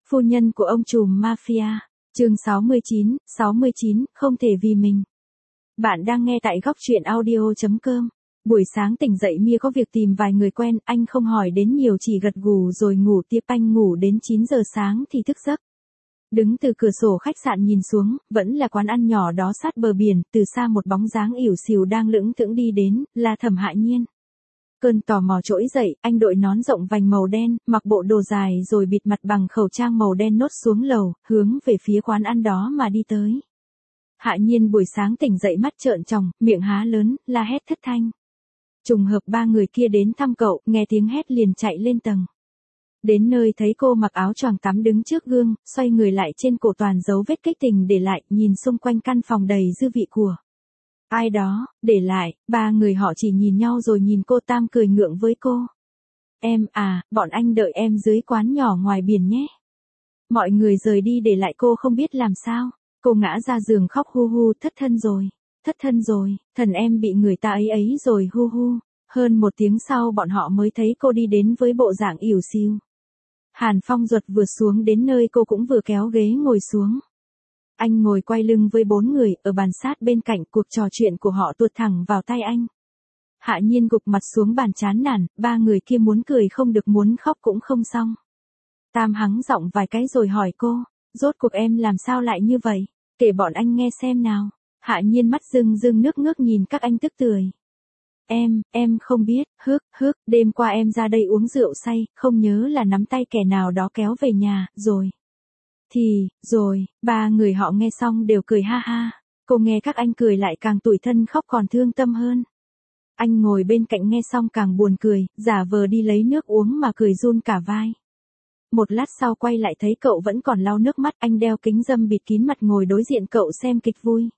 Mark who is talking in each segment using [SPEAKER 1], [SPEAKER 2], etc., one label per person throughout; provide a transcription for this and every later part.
[SPEAKER 1] Phu nhân của ông trùm mafia. Chương 69, không thể vì mình. Bạn đang nghe tại góc truyện audio.com. Buổi sáng tỉnh dậy Mia có việc tìm vài người quen, anh không hỏi đến nhiều chỉ gật gù rồi ngủ tiếp. Anh ngủ đến 9 giờ sáng thì thức giấc. Đứng từ cửa sổ khách sạn nhìn xuống, vẫn là quán ăn nhỏ đó sát bờ biển, từ xa một bóng dáng ỉu xìu đang lững thững đi đến, là Thẩm Hạ Nhiên. Cơn tò mò trỗi dậy, anh đội nón rộng vành màu đen, mặc bộ đồ dài rồi bịt mặt bằng khẩu trang màu đen nốt xuống lầu, hướng về phía quán ăn đó mà đi tới. Hạ Nhiên buổi sáng tỉnh dậy mắt trợn tròng, miệng há lớn, la hét thất thanh. Trùng hợp ba người kia đến thăm cậu, nghe tiếng hét liền chạy lên tầng. Đến nơi thấy cô mặc áo choàng tắm đứng trước gương, xoay người lại trên cổ toàn dấu vết kích tình để lại, nhìn xung quanh căn phòng đầy dư vị của ai đó, để lại. Ba người họ chỉ nhìn nhau rồi nhìn cô. Tam cười ngượng với cô. Em à, bọn anh đợi em dưới quán nhỏ ngoài biển nhé. Mọi người rời đi để lại cô không biết làm sao. Cô ngã ra giường khóc hu hu, thất thân rồi, thần em bị người ta ấy rồi hu hu. Hơn một tiếng sau bọn họ mới thấy cô đi đến với bộ dạng ỉu xìu. Hàn Phong Duật vừa xuống đến nơi cô cũng vừa kéo ghế ngồi xuống. Anh ngồi quay lưng với bốn người, ở bàn sát bên cạnh, cuộc trò chuyện của họ tuột thẳng vào tai anh. Hạ Nhiên gục mặt xuống bàn chán nản, ba người kia muốn cười không được muốn khóc cũng không xong. Tam hắng giọng vài cái rồi hỏi cô, rốt cuộc em làm sao lại như vậy, kể bọn anh nghe xem nào. Hạ Nhiên mắt rưng rưng nước ngước nhìn các anh tức tưởi. Em không biết, đêm qua em ra đây uống rượu say, không nhớ là nắm tay kẻ nào đó kéo về nhà, rồi, ba người họ nghe xong đều cười ha ha. Cô nghe các anh cười lại càng tủi thân khóc còn thương tâm hơn. Anh ngồi bên cạnh nghe xong càng buồn cười, giả vờ đi lấy nước uống mà cười run cả vai. Một lát sau quay lại thấy cậu vẫn còn lau nước mắt, anh đeo kính râm bịt kín mặt ngồi đối diện cậu xem kịch vui.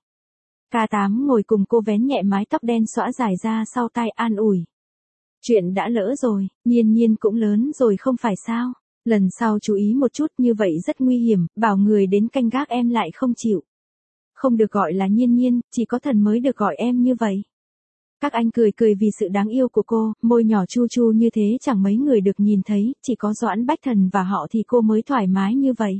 [SPEAKER 1] K8 ngồi cùng cô vén nhẹ mái tóc đen xõa dài ra sau tai an ủi. Chuyện đã lỡ rồi, Nhiên cũng lớn rồi không phải sao. Lần sau chú ý một chút, như vậy rất nguy hiểm, bảo người đến canh gác em lại không chịu. Không được gọi là Nhiên, chỉ có thần mới được gọi em như vậy. Các anh cười vì sự đáng yêu của cô, môi nhỏ chu chu như thế chẳng mấy người được nhìn thấy, chỉ có Doãn Bách Thần và họ thì cô mới thoải mái như vậy.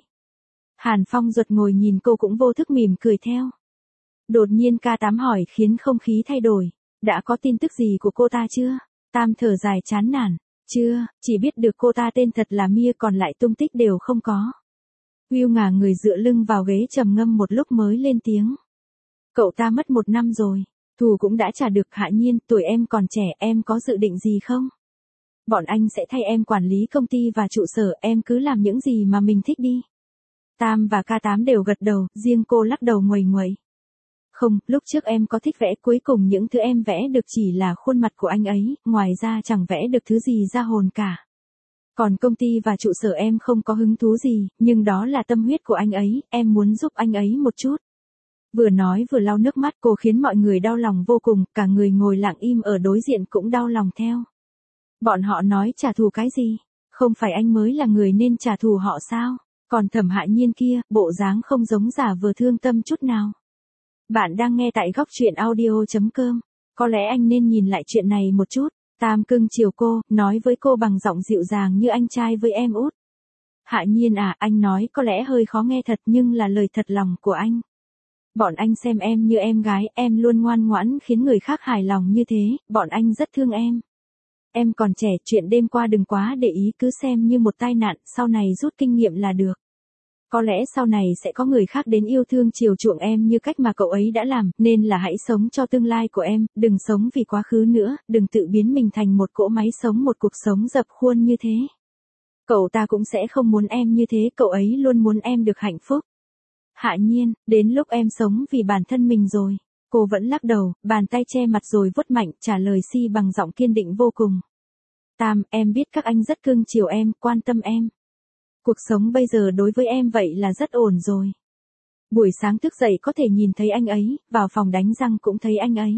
[SPEAKER 1] Hàn Phong Duật ngồi nhìn cô cũng vô thức mỉm cười theo. Đột nhiên K8 hỏi khiến không khí thay đổi. Đã có tin tức gì của cô ta chưa? Tam thở dài chán nản. Chưa, chỉ biết được cô ta tên thật là Mia, còn lại tung tích đều không có. Will ngả người dựa lưng vào ghế trầm ngâm một lúc mới lên tiếng. Cậu ta mất 1 năm rồi, thù cũng đã trả được. Hạ Nhiên, tuổi em còn trẻ, em có dự định gì không? Bọn anh sẽ thay em quản lý công ty và trụ sở, em cứ làm những gì mà mình thích đi. Tam và K8 đều gật đầu, riêng cô lắc đầu nguầy nguậy. Không, lúc trước em có thích vẽ, cuối cùng những thứ em vẽ được chỉ là khuôn mặt của anh ấy, ngoài ra chẳng vẽ được thứ gì ra hồn cả. Còn công ty và trụ sở em không có hứng thú gì, nhưng đó là tâm huyết của anh ấy, em muốn giúp anh ấy một chút. Vừa nói vừa lau nước mắt, cô khiến mọi người đau lòng vô cùng, cả người ngồi lặng im ở đối diện cũng đau lòng theo. Bọn họ nói trả thù cái gì? Không phải anh mới là người nên trả thù họ sao? Còn Thẩm Hạ Nhiên kia, bộ dáng không giống giả vờ thương tâm chút nào. Bạn đang nghe tại góc truyện audio.com. Có lẽ anh nên nhìn lại chuyện này một chút. Tam cưng chiều cô, nói với cô bằng giọng dịu dàng như anh trai với em út. Hạ Nhiên à, anh nói có lẽ hơi khó nghe thật nhưng là lời thật lòng của anh. Bọn anh xem em như em gái, em luôn ngoan ngoãn khiến người khác hài lòng như thế, bọn anh rất thương em. Em còn trẻ, chuyện đêm qua đừng quá để ý, cứ xem như một tai nạn, sau này rút kinh nghiệm là được. Có lẽ sau này sẽ có người khác đến yêu thương chiều chuộng em như cách mà cậu ấy đã làm, nên là hãy sống cho tương lai của em, đừng sống vì quá khứ nữa, đừng tự biến mình thành một cỗ máy sống một cuộc sống dập khuôn như thế. Cậu ta cũng sẽ không muốn em như thế, cậu ấy luôn muốn em được hạnh phúc. Hạ Nhiên, đến lúc em sống vì bản thân mình rồi. Cô vẫn lắc đầu, bàn tay che mặt rồi vuốt mạnh, trả lời bằng giọng kiên định vô cùng. Tam, em biết các anh rất cưng chiều em, quan tâm em. Cuộc sống bây giờ đối với em vậy là rất ổn rồi. Buổi sáng thức dậy có thể nhìn thấy anh ấy, vào phòng đánh răng cũng thấy anh ấy.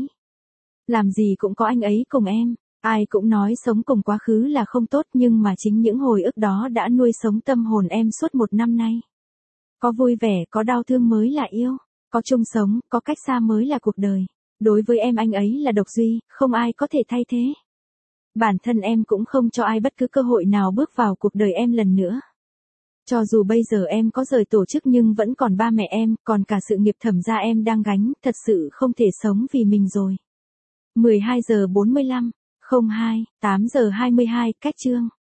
[SPEAKER 1] Làm gì cũng có anh ấy cùng em. Ai cũng nói sống cùng quá khứ là không tốt, nhưng mà chính những hồi ức đó đã nuôi sống tâm hồn em suốt 1 năm nay. Có vui vẻ, có đau thương mới là yêu. Có chung sống, có cách xa mới là cuộc đời. Đối với em anh ấy là độc duy, không ai có thể thay thế. Bản thân em cũng không cho ai bất cứ cơ hội nào bước vào cuộc đời em lần nữa. Cho dù bây giờ em có rời tổ chức nhưng vẫn còn ba mẹ em, còn cả sự nghiệp Thẩm gia em đang gánh, thật sự không thể sống vì mình rồi. 12 giờ 45, 02, 8 giờ 22, cách chương.